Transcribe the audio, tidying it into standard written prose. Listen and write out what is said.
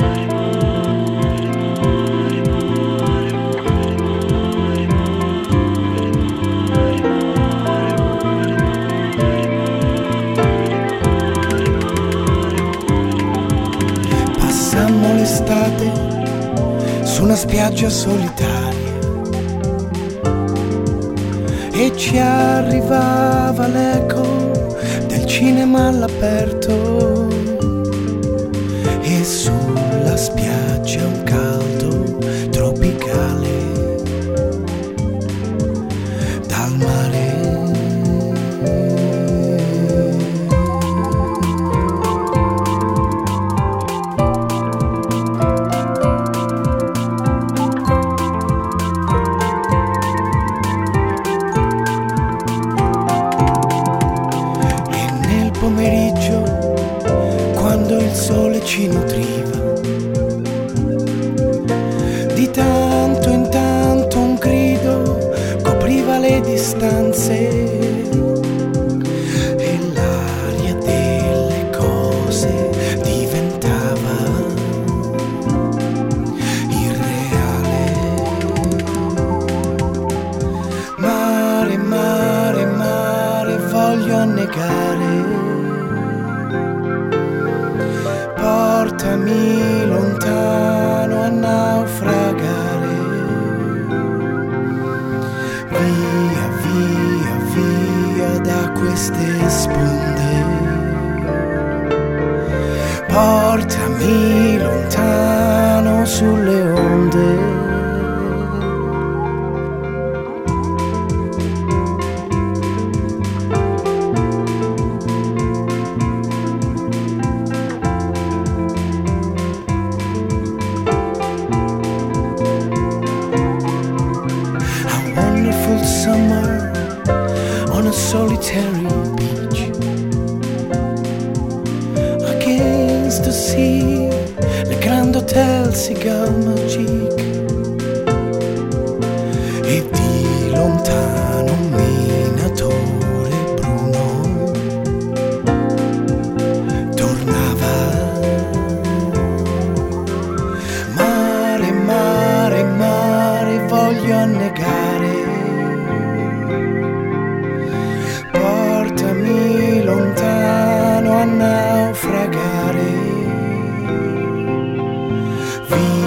Passammo l'estate su una spiaggia solitaria e ci arrivava l'eco del cinema all'aperto, e sulla spiaggia un caldo tropicale dal mare. Pomeriggio, quando il sole ci nutriva, di tanto in tanto un grido copriva le distanze e l'aria delle cose diventava irreale. Mare, mare, mare, voglio annegare. Portami lontano a naufragare, via, via, via da queste sponde. Portami lontano sulle onde. Summer on a solitary beach, against the sea, le Grand Hotel Seagull Magique, e di lontano un minatore bruno tornava. Mare, mare, mare, voglio annegare. Portami lontano a naufragare, via.